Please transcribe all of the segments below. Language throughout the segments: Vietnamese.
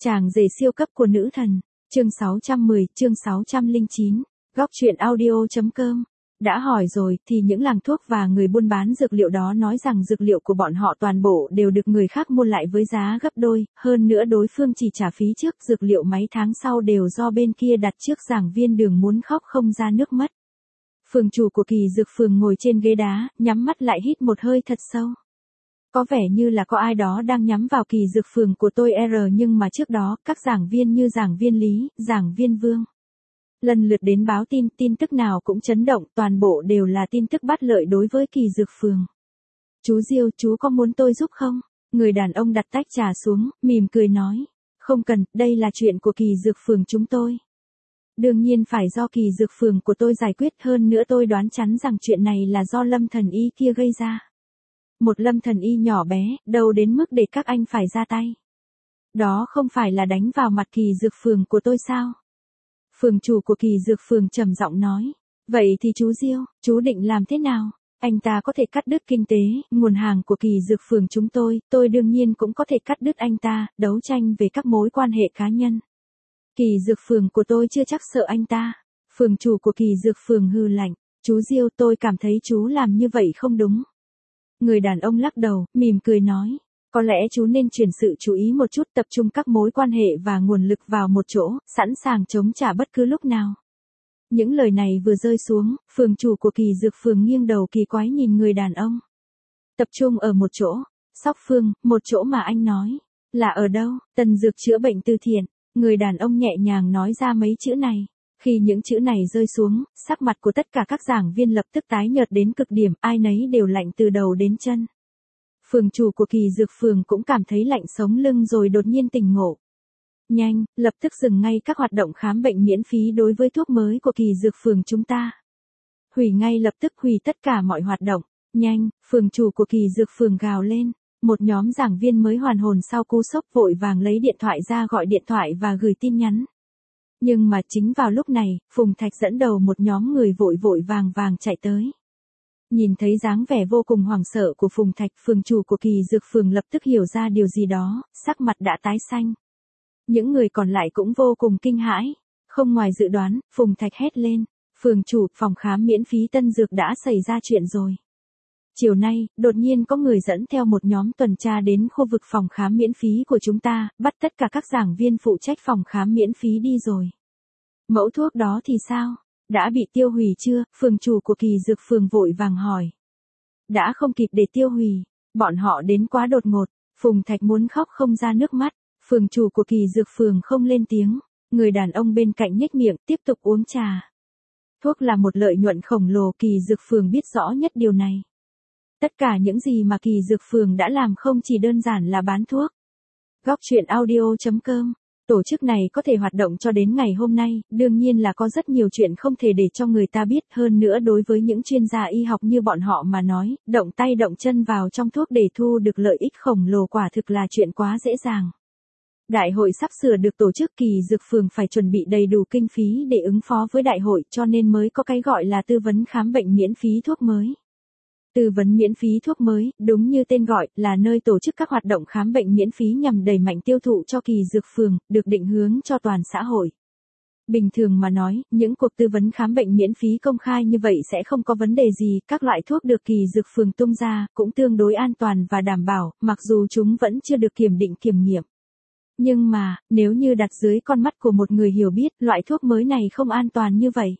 Chàng rể siêu cấp của nữ thần, chương 610, chương 609, góc truyện audio.com. Đã hỏi rồi thì những làng thuốc và người buôn bán dược liệu đó nói rằng dược liệu của bọn họ toàn bộ đều được người khác mua lại với giá gấp đôi, hơn nữa đối phương chỉ trả phí trước dược liệu mấy tháng sau đều do bên kia đặt trước. Giảng viên Đường muốn khóc không ra nước mắt. Phường chủ của Kỳ Dược Phường ngồi trên ghế đá, nhắm mắt lại hít một hơi thật sâu. Có vẻ như là có ai đó đang nhắm vào Kỳ Dược Phường của tôi nhưng mà trước đó, các giảng viên như giảng viên Lý, giảng viên Vương lần lượt đến báo tin tức nào cũng chấn động, toàn bộ đều là tin tức bất lợi đối với Kỳ Dược Phường. Chú Diêu, chú có muốn tôi giúp không? Người đàn ông đặt tách trà xuống, mỉm cười nói. Không cần, đây là chuyện của Kỳ Dược Phường chúng tôi. Đương nhiên phải do Kỳ Dược Phường của tôi giải quyết, hơn nữa tôi đoán chắn rằng chuyện này là do Lâm Thần Y kia gây ra. Một Lâm Thần Y nhỏ bé, đâu đến mức để các anh phải ra tay. Đó không phải là đánh vào mặt Kỳ Dược Phường của tôi sao? Phường chủ của Kỳ Dược Phường trầm giọng nói. Vậy thì chú Diêu, chú định làm thế nào? Anh ta có thể cắt đứt kinh tế, nguồn hàng của Kỳ Dược Phường chúng tôi đương nhiên cũng có thể cắt đứt anh ta, đấu tranh về các mối quan hệ cá nhân. Kỳ Dược Phường của tôi chưa chắc sợ anh ta. Phường chủ của Kỳ Dược Phường hừ lạnh. Chú Diêu, tôi cảm thấy chú làm như vậy không đúng. Người đàn ông lắc đầu, mỉm cười nói. Có lẽ chú nên chuyển sự chú ý một chút, tập trung các mối quan hệ và nguồn lực vào một chỗ, sẵn sàng chống trả bất cứ lúc nào. Những lời này vừa rơi xuống, phường chủ của Kỳ Dược Phường nghiêng đầu kỳ quái nhìn người đàn ông. Tập trung ở một chỗ. Sóc Phương, một chỗ mà anh nói. Là ở đâu? Tân Dược chữa bệnh từ thiện. Người đàn ông nhẹ nhàng nói ra mấy chữ này. Khi những chữ này rơi xuống, sắc mặt của tất cả các giảng viên lập tức tái nhợt đến cực điểm, ai nấy đều lạnh từ đầu đến chân. Phường chủ của Kỳ Dược Phường cũng cảm thấy lạnh sống lưng rồi đột nhiên tỉnh ngộ. Nhanh, lập tức dừng ngay các hoạt động khám bệnh miễn phí đối với thuốc mới của Kỳ Dược Phường chúng ta. Hủy ngay lập tức, hủy tất cả mọi hoạt động. Nhanh, phường chủ của Kỳ Dược Phường gào lên. Một nhóm giảng viên mới hoàn hồn sau cú sốc vội vàng lấy điện thoại ra gọi điện thoại và gửi tin nhắn. Nhưng mà chính vào lúc này, Phùng Thạch dẫn đầu một nhóm người vội vàng chạy tới. Nhìn thấy dáng vẻ vô cùng hoảng sợ của Phùng Thạch, phường chủ của Kỳ Dược Phường lập tức hiểu ra điều gì đó, sắc mặt đã tái xanh. Những người còn lại cũng vô cùng kinh hãi. Không ngoài dự đoán, Phùng Thạch hét lên. Phường chủ, phòng khám miễn phí Tân Dược đã xảy ra chuyện rồi. Chiều nay, đột nhiên có người dẫn theo một nhóm tuần tra đến khu vực phòng khám miễn phí của chúng ta, bắt tất cả các giảng viên phụ trách phòng khám miễn phí đi rồi. Mẫu thuốc đó thì sao? Đã bị tiêu hủy chưa? Phường chủ của Kỳ Dược Phường vội vàng hỏi. Đã không kịp để tiêu hủy. Bọn họ đến quá đột ngột. Phùng Thạch muốn khóc không ra nước mắt. Phường chủ của Kỳ Dược Phường không lên tiếng. Người đàn ông bên cạnh nhếch miệng tiếp tục uống trà. Thuốc là một lợi nhuận khổng lồ, Kỳ Dược Phường biết rõ nhất điều này. Tất cả những gì mà Kỳ Dược Phường đã làm không chỉ đơn giản là bán thuốc. Góc truyện audio.com. Tổ chức này có thể hoạt động cho đến ngày hôm nay, đương nhiên là có rất nhiều chuyện không thể để cho người ta biết, hơn nữa đối với những chuyên gia y học như bọn họ mà nói, động tay động chân vào trong thuốc để thu được lợi ích khổng lồ quả thực là chuyện quá dễ dàng. Đại hội sắp sửa được tổ chức, Kỳ Dược Phường phải chuẩn bị đầy đủ kinh phí để ứng phó với đại hội, cho nên mới có cái gọi là tư vấn khám bệnh miễn phí thuốc mới. Tư vấn miễn phí thuốc mới, đúng như tên gọi, là nơi tổ chức các hoạt động khám bệnh miễn phí nhằm đẩy mạnh tiêu thụ cho Kỳ Dược Phường, được định hướng cho toàn xã hội. Bình thường mà nói, những cuộc tư vấn khám bệnh miễn phí công khai như vậy sẽ không có vấn đề gì, các loại thuốc được Kỳ Dược Phường tung ra cũng tương đối an toàn và đảm bảo, mặc dù chúng vẫn chưa được kiểm định kiểm nghiệm. Nhưng mà, nếu như đặt dưới con mắt của một người hiểu biết, loại thuốc mới này không an toàn như vậy.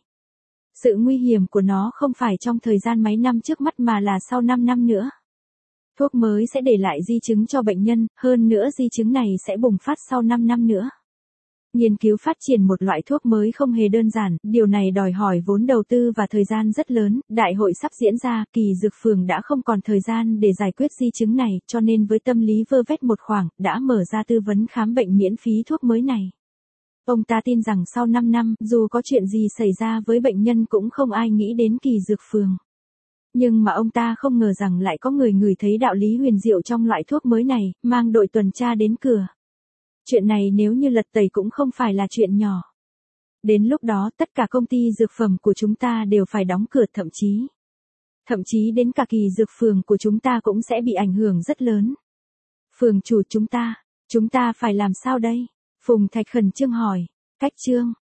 Sự nguy hiểm của nó không phải trong thời gian mấy năm trước mắt mà là sau 5 năm nữa. Thuốc mới sẽ để lại di chứng cho bệnh nhân, hơn nữa di chứng này sẽ bùng phát sau 5 năm nữa. Nghiên cứu phát triển một loại thuốc mới không hề đơn giản, điều này đòi hỏi vốn đầu tư và thời gian rất lớn. Đại hội sắp diễn ra, Kỳ Dược Phường đã không còn thời gian để giải quyết di chứng này, cho nên với tâm lý vơ vét một khoảng, đã mở ra tư vấn khám bệnh miễn phí thuốc mới này. Ông ta tin rằng sau 5 năm, dù có chuyện gì xảy ra với bệnh nhân cũng không ai nghĩ đến Kỳ Dược Phường. Nhưng mà ông ta không ngờ rằng lại có người ngửi thấy đạo lý huyền diệu trong loại thuốc mới này, mang đội tuần tra đến cửa. Chuyện này nếu như lật tẩy cũng không phải là chuyện nhỏ. Đến lúc đó tất cả công ty dược phẩm của chúng ta đều phải đóng cửa, thậm chí đến cả Kỳ Dược Phường của chúng ta cũng sẽ bị ảnh hưởng rất lớn. Phường chủ chúng ta phải làm sao đây? Phùng Thạch khẩn trương hỏi. Cách chương.